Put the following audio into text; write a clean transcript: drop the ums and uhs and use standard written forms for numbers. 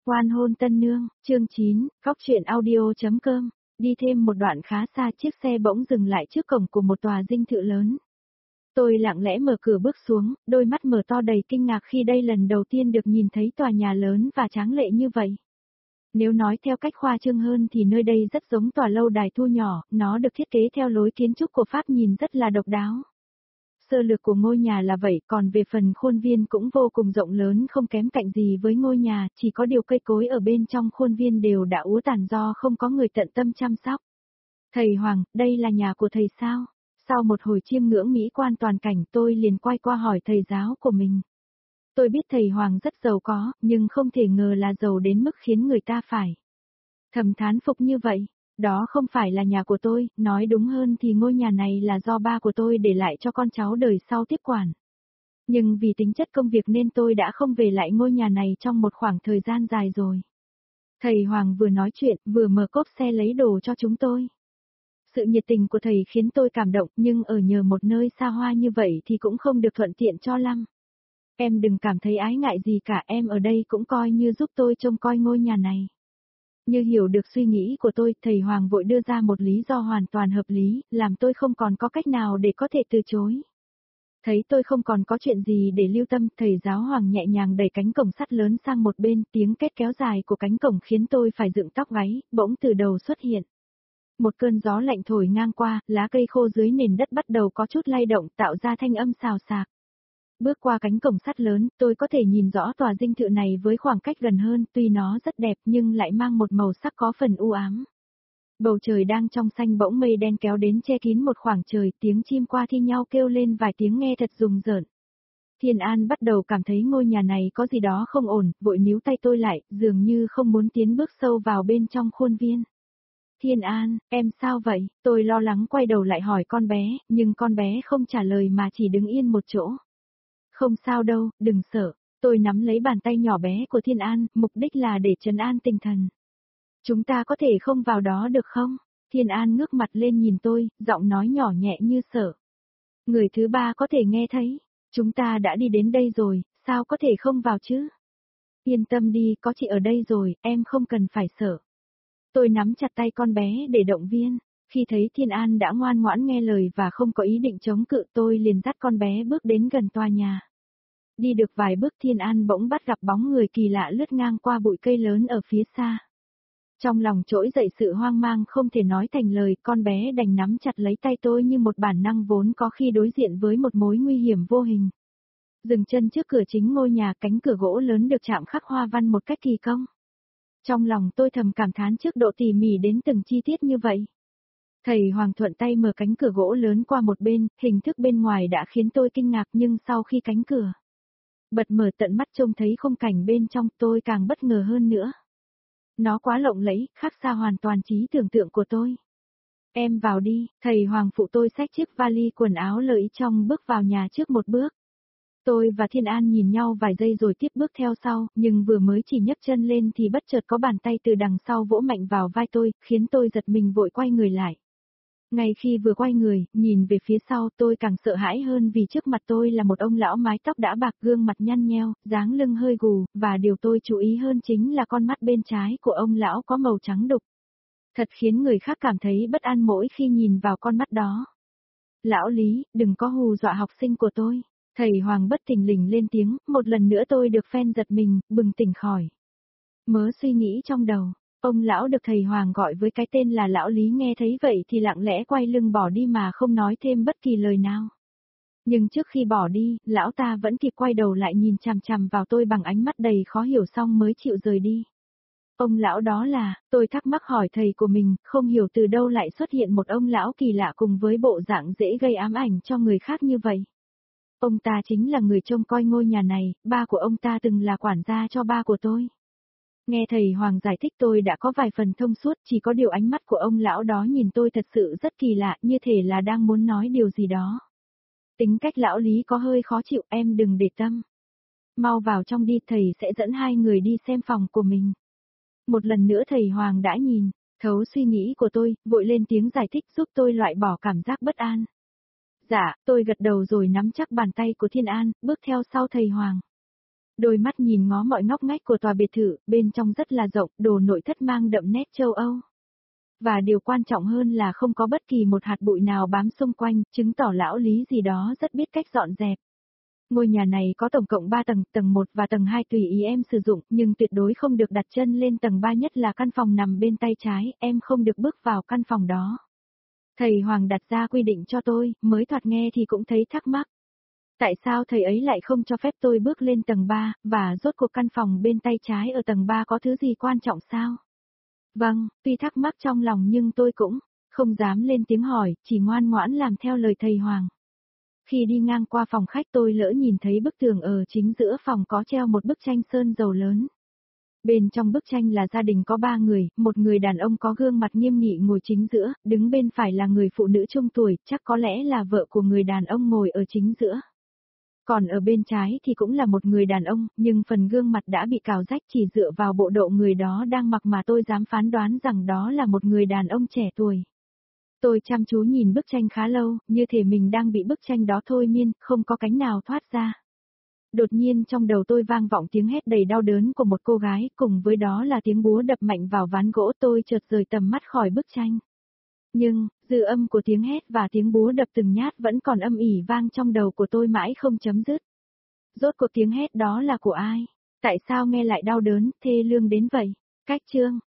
Oan hôn tân nương, chương 9, góc truyện audio.com. Đi thêm một đoạn khá xa, chiếc xe bỗng dừng lại trước cổng của một tòa dinh thự lớn. Tôi lặng lẽ mở cửa bước xuống, đôi mắt mở to đầy kinh ngạc khi đây lần đầu tiên được nhìn thấy tòa nhà lớn và tráng lệ như vậy. Nếu nói theo cách khoa trương hơn thì nơi đây rất giống tòa lâu đài thu nhỏ, nó được thiết kế theo lối kiến trúc của Pháp nhìn rất là độc đáo. Sơ lược của ngôi nhà là vậy, còn về phần khuôn viên cũng vô cùng rộng lớn, không kém cạnh gì với ngôi nhà, chỉ có điều cây cối ở bên trong khuôn viên đều đã úa tàn do không có người tận tâm chăm sóc. Thầy Hoàng, đây là nhà của thầy sao? Sau một hồi chiêm ngưỡng mỹ quan toàn cảnh, tôi liền quay qua hỏi thầy giáo của mình. Tôi biết thầy Hoàng rất giàu có, nhưng không thể ngờ là giàu đến mức khiến người ta phải thầm thán phục như vậy. Đó không phải là nhà của tôi, nói đúng hơn thì ngôi nhà này là do ba của tôi để lại cho con cháu đời sau tiếp quản. Nhưng vì tính chất công việc nên tôi đã không về lại ngôi nhà này trong một khoảng thời gian dài rồi. Thầy Hoàng vừa nói chuyện, vừa mở cốp xe lấy đồ cho chúng tôi. Sự nhiệt tình của thầy khiến tôi cảm động, nhưng ở nhờ một nơi xa hoa như vậy thì cũng không được thuận tiện cho lắm. Em đừng cảm thấy ái ngại gì cả, em ở đây cũng coi như giúp tôi trông coi ngôi nhà này. Như hiểu được suy nghĩ của tôi, thầy Hoàng vội đưa ra một lý do hoàn toàn hợp lý, làm tôi không còn có cách nào để có thể từ chối. Thấy tôi không còn có chuyện gì để lưu tâm, thầy giáo Hoàng nhẹ nhàng đẩy cánh cổng sắt lớn sang một bên, tiếng két kéo dài của cánh cổng khiến tôi phải dựng tóc gáy, bỗng từ đầu xuất hiện. Một cơn gió lạnh thổi ngang qua, lá cây khô dưới nền đất bắt đầu có chút lay động, tạo ra thanh âm xào xạc. Bước qua cánh cổng sắt lớn, tôi có thể nhìn rõ tòa dinh thự này với khoảng cách gần hơn, tuy nó rất đẹp nhưng lại mang một màu sắc có phần u ám. Bầu trời đang trong xanh, bỗng mây đen kéo đến che kín một khoảng trời, tiếng chim qua thi nhau kêu lên vài tiếng nghe thật rùng rợn. Thiên An bắt đầu cảm thấy ngôi nhà này có gì đó không ổn, vội níu tay tôi lại, dường như không muốn tiến bước sâu vào bên trong khuôn viên. Thiên An, em sao vậy? Tôi lo lắng quay đầu lại hỏi con bé, nhưng con bé không trả lời mà chỉ đứng yên một chỗ. Không sao đâu, đừng sợ. Tôi nắm lấy bàn tay nhỏ bé của Thiên An, mục đích là để trấn an tinh thần. Chúng ta có thể không vào đó được không? Thiên An ngước mặt lên nhìn tôi, giọng nói nhỏ nhẹ như sợ. Người thứ ba có thể nghe thấy. Chúng ta đã đi đến đây rồi, sao có thể không vào chứ? Yên tâm đi, có chị ở đây rồi, em không cần phải sợ. Tôi nắm chặt tay con bé để động viên. Khi thấy Thiên An đã ngoan ngoãn nghe lời và không có ý định chống cự, tôi liền dắt con bé bước đến gần tòa nhà. Đi được vài bước, Thiên An bỗng bắt gặp bóng người kỳ lạ lướt ngang qua bụi cây lớn ở phía xa. Trong lòng trỗi dậy sự hoang mang không thể nói thành lời, con bé đành nắm chặt lấy tay tôi như một bản năng vốn có khi đối diện với một mối nguy hiểm vô hình. Dừng chân trước cửa chính ngôi nhà, cánh cửa gỗ lớn được chạm khắc hoa văn một cách kỳ công. Trong lòng tôi thầm cảm thán trước độ tỉ mỉ đến từng chi tiết như vậy. Thầy Hoàng thuận tay mở cánh cửa gỗ lớn qua một bên, hình thức bên ngoài đã khiến tôi kinh ngạc, nhưng sau khi cánh cửa bật mở tận mắt trông thấy khung cảnh bên trong, tôi càng bất ngờ hơn nữa. Nó quá lộng lẫy, khác xa hoàn toàn trí tưởng tượng của tôi. Em vào đi, thầy Hoàng phụ tôi xách chiếc vali quần áo lợi trong bước vào nhà trước một bước. Tôi và Thiên An nhìn nhau vài giây rồi tiếp bước theo sau, nhưng vừa mới chỉ nhấc chân lên thì bất chợt có bàn tay từ đằng sau vỗ mạnh vào vai tôi, khiến tôi giật mình vội quay người lại. Ngay khi vừa quay người, nhìn về phía sau, tôi càng sợ hãi hơn vì trước mặt tôi là một ông lão mái tóc đã bạc, gương mặt nhăn nheo, dáng lưng hơi gù, và điều tôi chú ý hơn chính là con mắt bên trái của ông lão có màu trắng đục. Thật khiến người khác cảm thấy bất an mỗi khi nhìn vào con mắt đó. Lão Lý, đừng có hù dọa học sinh của tôi. Thầy Hoàng bất thình lình lên tiếng, một lần nữa tôi được phen giật mình, bừng tỉnh khỏi mớ suy nghĩ trong đầu. Ông lão được thầy Hoàng gọi với cái tên là Lão Lý nghe thấy vậy thì lặng lẽ quay lưng bỏ đi mà không nói thêm bất kỳ lời nào. Nhưng trước khi bỏ đi, lão ta vẫn kịp quay đầu lại nhìn chằm chằm vào tôi bằng ánh mắt đầy khó hiểu xong mới chịu rời đi. Ông lão đó là, tôi thắc mắc hỏi thầy của mình, không hiểu từ đâu lại xuất hiện một ông lão kỳ lạ cùng với bộ dạng dễ gây ám ảnh cho người khác như vậy. Ông ta chính là người trông coi ngôi nhà này, ba của ông ta từng là quản gia cho ba của tôi. Nghe thầy Hoàng giải thích tôi đã có vài phần thông suốt, chỉ có điều ánh mắt của ông lão đó nhìn tôi thật sự rất kỳ lạ, như thể là đang muốn nói điều gì đó. Tính cách lão Lý có hơi khó chịu, em đừng để tâm. Mau vào trong đi, thầy sẽ dẫn hai người đi xem phòng của mình. Một lần nữa thầy Hoàng đã nhìn thấu suy nghĩ của tôi, vội lên tiếng giải thích giúp tôi loại bỏ cảm giác bất an. Dạ, tôi gật đầu rồi nắm chắc bàn tay của Thiên An, bước theo sau thầy Hoàng. Đôi mắt nhìn ngó mọi ngóc ngách của tòa biệt thự, bên trong rất là rộng, đồ nội thất mang đậm nét châu Âu. Và điều quan trọng hơn là không có bất kỳ một hạt bụi nào bám xung quanh, chứng tỏ lão Lý gì đó rất biết cách dọn dẹp. Ngôi nhà này có tổng cộng 3 tầng, tầng 1 và tầng 2 tùy ý em sử dụng, nhưng tuyệt đối không được đặt chân lên tầng 3, nhất là căn phòng nằm bên tay trái, em không được bước vào căn phòng đó. Thầy Hoàng đặt ra quy định cho tôi, mới thoạt nghe thì cũng thấy thắc mắc. Tại sao thầy ấy lại không cho phép tôi bước lên tầng 3, và rốt cuộc căn phòng bên tay trái ở tầng 3 có thứ gì quan trọng sao? Vâng, tuy thắc mắc trong lòng nhưng tôi cũng không dám lên tiếng hỏi, chỉ ngoan ngoãn làm theo lời thầy Hoàng. Khi đi ngang qua phòng khách tôi lỡ nhìn thấy bức tường ở chính giữa phòng có treo một bức tranh sơn dầu lớn. Bên trong bức tranh là gia đình có 3 người, một người đàn ông có gương mặt nghiêm nghị ngồi chính giữa, đứng bên phải là người phụ nữ trung tuổi, chắc có lẽ là vợ của người đàn ông ngồi ở chính giữa. Còn ở bên trái thì cũng là một người đàn ông, nhưng phần gương mặt đã bị cào rách, chỉ dựa vào bộ độ người đó đang mặc mà tôi dám phán đoán rằng đó là một người đàn ông trẻ tuổi. Tôi chăm chú nhìn bức tranh khá lâu, như thể mình đang bị bức tranh đó thôi miên, không có cánh nào thoát ra. Đột nhiên trong đầu tôi vang vọng tiếng hét đầy đau đớn của một cô gái, cùng với đó là tiếng búa đập mạnh vào ván gỗ, tôi chợt rời tầm mắt khỏi bức tranh. Nhưng, dư âm của tiếng hét và tiếng búa đập từng nhát vẫn còn âm ỉ vang trong đầu của tôi mãi không chấm dứt. Rốt cuộc tiếng hét đó là của ai? Tại sao nghe lại đau đớn, thê lương đến vậy? Cách chương